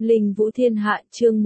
Linh Vũ Thiên Hạ chương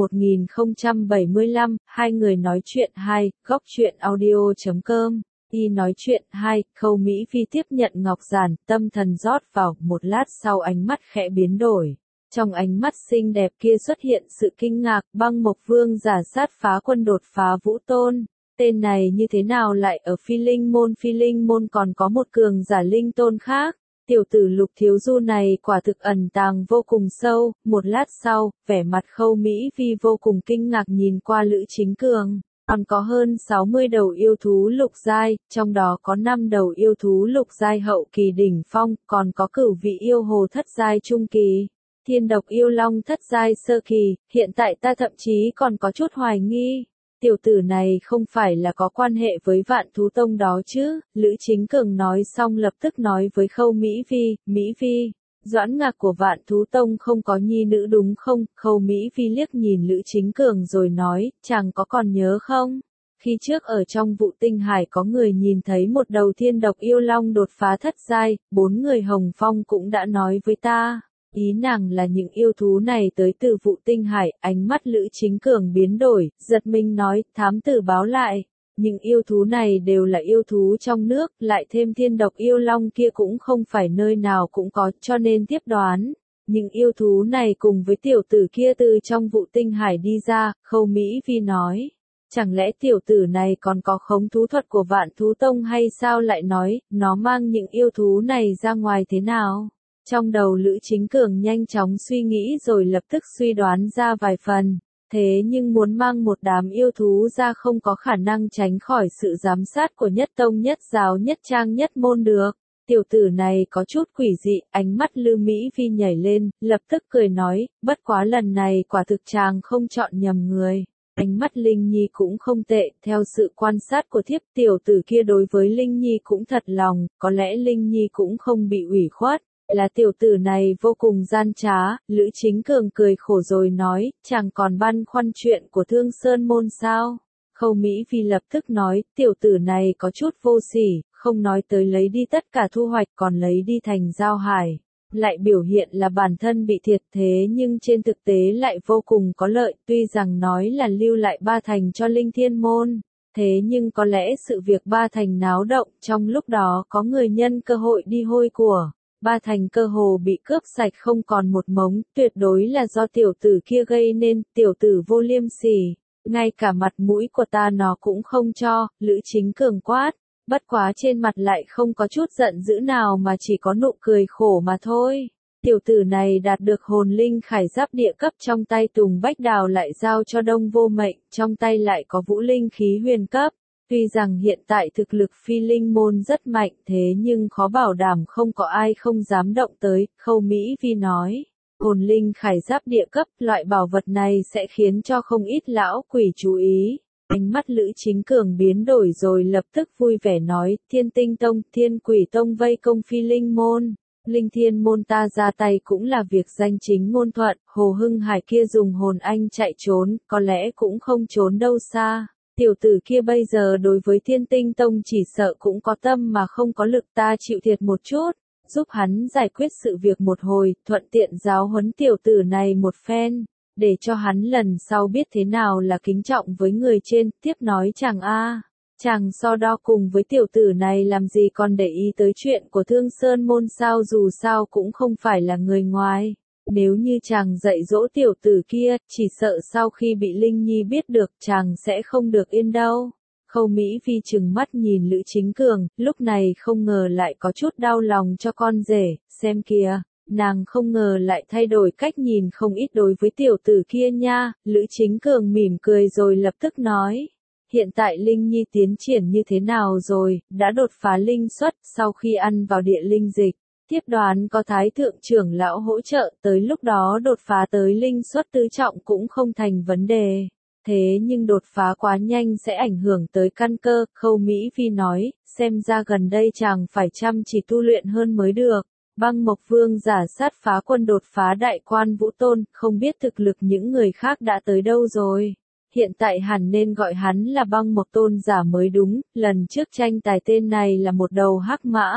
1075, hai người nói chuyện 2, góc chuyện audio.com. Y nói chuyện 2, Khâu Mỹ Phi tiếp nhận ngọc giản, tâm thần rót vào, một lát sau ánh mắt khẽ biến đổi. Trong ánh mắt xinh đẹp kia xuất hiện sự kinh ngạc, Băng Mộc Vương giả sát phá quân đột phá Vũ Tôn. Tên này như thế nào lại ở Phi Linh môn còn có một cường giả linh tôn khác. Tiểu tử Lục Thiếu Du này quả thực ẩn tàng vô cùng sâu, một lát sau, vẻ mặt Khâu Mỹ Phi vô cùng kinh ngạc nhìn qua Lữ Chính Cường. Còn có hơn 60 đầu yêu thú lục giai, trong đó có 5 đầu yêu thú lục giai hậu kỳ đỉnh phong, còn có cửu vị yêu hồ thất giai trung kỳ, thiên độc yêu long thất giai sơ kỳ, hiện tại ta thậm chí còn có chút hoài nghi. Tiểu tử này không phải là có quan hệ với Vạn Thú Tông đó chứ, Lữ Chính Cường nói xong lập tức nói với Khâu Mỹ Phi, doãn ngạc của Vạn Thú Tông không có nhi nữ đúng không? Khâu Mỹ Phi liếc nhìn Lữ Chính Cường rồi nói, chàng có còn nhớ không? Khi trước ở trong Vụ Tinh Hải có người nhìn thấy một đầu thiên độc yêu long đột phá thất giai, 4 người Hồng Phong cũng đã nói với ta. Ý nàng là những yêu thú này tới từ Vụ Tinh Hải, ánh mắt Lữ Chính Cường biến đổi, giật mình nói, thám tử báo lại. Những yêu thú này đều là yêu thú trong nước, lại thêm thiên độc yêu long kia cũng không phải nơi nào cũng có, cho nên tiếp đoán. Những yêu thú này cùng với tiểu tử kia từ trong Vụ Tinh Hải đi ra, Khâu Mỹ Phi nói. Chẳng lẽ tiểu tử này còn có khống thú thuật của Vạn Thú Tông hay sao lại nói, nó mang những yêu thú này ra ngoài thế nào? Trong đầu Lữ Chính Cường nhanh chóng suy nghĩ rồi lập tức suy đoán ra vài phần. Thế nhưng muốn mang một đám yêu thú ra không có khả năng tránh khỏi sự giám sát của nhất tông nhất giáo nhất trang nhất môn được. Tiểu tử này có chút quỷ dị, ánh mắt Lư Mỹ Phi nhảy lên, lập tức cười nói, bất quá lần này quả thực chàng không chọn nhầm người. Ánh mắt Linh Nhi cũng không tệ, theo sự quan sát của thiếp tiểu tử kia đối với Linh Nhi cũng thật lòng, có lẽ Linh Nhi cũng không bị ủy khuất. Là tiểu tử này vô cùng gian trá, Lữ Chính Cường cười khổ rồi nói, chàng còn băn khoăn chuyện của Thương Sơn môn sao? Khâu Mỹ Phi lập tức nói, tiểu tử này có chút vô sỉ, không nói tới lấy đi tất cả thu hoạch còn lấy đi thành giao hải. Lại biểu hiện là bản thân bị thiệt thế nhưng trên thực tế lại vô cùng có lợi, tuy rằng nói là lưu lại 3 thành cho Linh Thiên môn. Thế nhưng có lẽ sự việc 3 thành náo động, trong lúc đó có người nhân cơ hội đi hôi của. 3 thành cơ hồ bị cướp sạch không còn một mống, tuyệt đối là do tiểu tử kia gây nên, tiểu tử vô liêm sỉ. Ngay cả mặt mũi của ta nó cũng không cho, Lữ Chính Cường quát. Bất quá trên mặt lại không có chút giận dữ nào mà chỉ có nụ cười khổ mà thôi. Tiểu tử này đạt được hồn linh khải giáp địa cấp trong tay Tùng Bách Đào lại giao cho Đông Vô Mệnh, trong tay lại có vũ linh khí huyền cấp. Tuy rằng hiện tại thực lực Phi Linh môn rất mạnh thế nhưng khó bảo đảm không có ai không dám động tới, Khâu Mỹ Phi nói. Hồn linh khải giáp địa cấp, loại bảo vật này sẽ khiến cho không ít lão quỷ chú ý. Ánh mắt Lữ Chính Cường biến đổi rồi lập tức vui vẻ nói, Thiên Tinh Tông, Thiên Quỷ Tông vây công Phi Linh môn. Linh Thiên môn ta ra tay cũng là việc danh chính ngôn thuận, Hồ Hưng Hải kia dùng hồn anh chạy trốn, có lẽ cũng không trốn đâu xa. Tiểu tử kia bây giờ đối với Thiên Tinh Tông chỉ sợ cũng có tâm mà không có lực, ta chịu thiệt một chút, giúp hắn giải quyết sự việc một hồi, thuận tiện giáo huấn tiểu tử này một phen, để cho hắn lần sau biết thế nào là kính trọng với người trên. Tiếp nói chàng so đo cùng với tiểu tử này làm gì còn để ý tới chuyện của Thương Sơn môn sao, dù sao cũng không phải là người ngoài. Nếu như chàng dạy dỗ tiểu tử kia, chỉ sợ sau khi bị Linh Nhi biết được chàng sẽ không được yên đâu. Khâu Mỹ Phi trừng mắt nhìn Lữ Chính Cường, lúc này không ngờ lại có chút đau lòng cho con rể, xem kìa, nàng không ngờ lại thay đổi cách nhìn không ít đối với tiểu tử kia nha. Lữ Chính Cường mỉm cười rồi lập tức nói, hiện tại Linh Nhi tiến triển như thế nào rồi, đã đột phá linh xuất sau khi ăn vào địa linh dịch. Tiếp đoán có Thái Thượng trưởng lão hỗ trợ, tới lúc đó đột phá tới linh xuất tứ trọng cũng không thành vấn đề. Thế nhưng đột phá quá nhanh sẽ ảnh hưởng tới căn cơ, Khâu Mỹ Phi nói, xem ra gần đây chàng phải chăm chỉ tu luyện hơn mới được. Băng Mộc Vương giả sát phá quân đột phá đại quan Vũ Tôn, không biết thực lực những người khác đã tới đâu rồi. Hiện tại hẳn nên gọi hắn là Băng Mộc Tôn giả mới đúng, lần trước tranh tài tên này là một đầu hắc mã.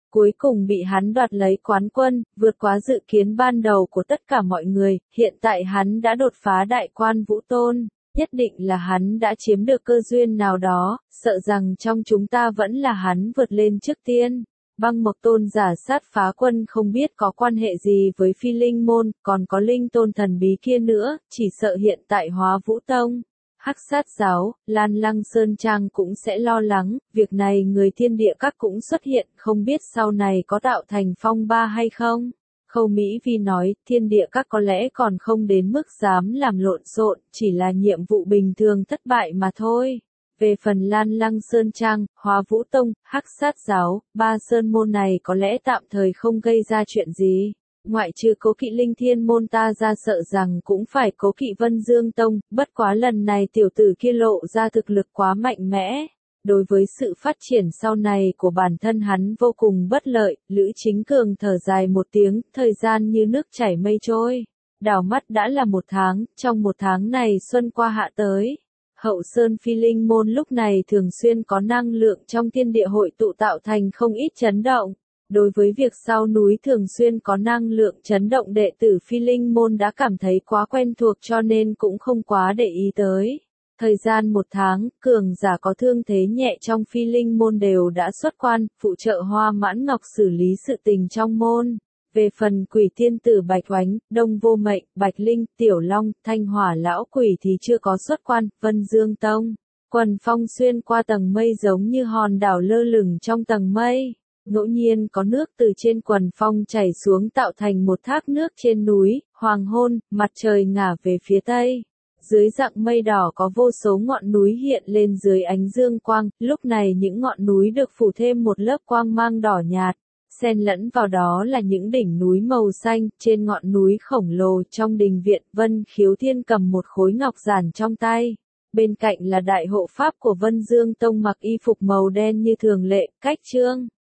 cuối cùng bị hắn đoạt lấy quán quân, vượt quá dự kiến ban đầu của tất cả mọi người, hiện tại hắn đã đột phá đại quan vũ tôn, nhất định là hắn đã chiếm được cơ duyên nào đó, sợ rằng trong chúng ta vẫn là hắn vượt lên trước tiên. Băng Mộc Tôn giả sát phá quân không biết có quan hệ gì với Phi Linh môn, còn có linh tôn thần bí kia nữa, chỉ sợ hiện tại Hóa Vũ Tông, Hắc Sát giáo, Lan Lăng Sơn Trang cũng sẽ lo lắng, việc này người Thiên Địa Các cũng xuất hiện, không biết sau này có tạo thành phong ba hay không. Khâu Mỹ Vi nói, Thiên Địa Các có lẽ còn không đến mức dám làm lộn xộn, chỉ là nhiệm vụ bình thường thất bại mà thôi. Về phần Lan Lăng Sơn Trang, Hóa Vũ Tông, Hắc Sát giáo, ba sơn môn này có lẽ tạm thời không gây ra chuyện gì. Ngoại trừ Cố Kỵ Linh Thiên môn ta ra sợ rằng cũng phải Cố Kỵ Vân Dương Tông, bất quá lần này tiểu tử kia lộ ra thực lực quá mạnh mẽ. Đối với sự phát triển sau này của bản thân hắn vô cùng bất lợi, Lữ Chính Cường thở dài một tiếng, thời gian như nước chảy mây trôi. Đảo mắt đã là 1 tháng, trong 1 tháng này xuân qua hạ tới. Hậu Sơn Phi Linh môn lúc này thường xuyên có năng lượng trong thiên địa hội tụ tạo thành không ít chấn động. Đối với việc sau núi thường xuyên có năng lượng chấn động đệ tử Phi Linh môn đã cảm thấy quá quen thuộc cho nên cũng không quá để ý tới. Thời gian 1 tháng, cường giả có thương thế nhẹ trong Phi Linh môn đều đã xuất quan, phụ trợ Hoa Mãn Ngọc xử lý sự tình trong môn. Về phần Quỷ Thiên Tử Bạch Oánh, Đông Vô Mệnh, Bạch Linh, Tiểu Long, Thanh Hỏa Lão Quỷ thì chưa có xuất quan, Vân Dương Tông. Quần phong xuyên qua tầng mây giống như hòn đảo lơ lửng trong tầng mây. Ngẫu nhiên có nước từ trên quần phong chảy xuống tạo thành một thác nước trên núi, hoàng hôn, mặt trời ngả về phía tây. Dưới dạng mây đỏ có vô số ngọn núi hiện lên dưới ánh dương quang, lúc này những ngọn núi được phủ thêm một lớp quang mang đỏ nhạt. Xen lẫn vào đó là những đỉnh núi màu xanh, trên ngọn núi khổng lồ trong đình viện, Vân Khiếu Thiên cầm một khối ngọc giản trong tay. Bên cạnh là đại hộ pháp của Vân Dương Tông mặc y phục màu đen như thường lệ, cách trương.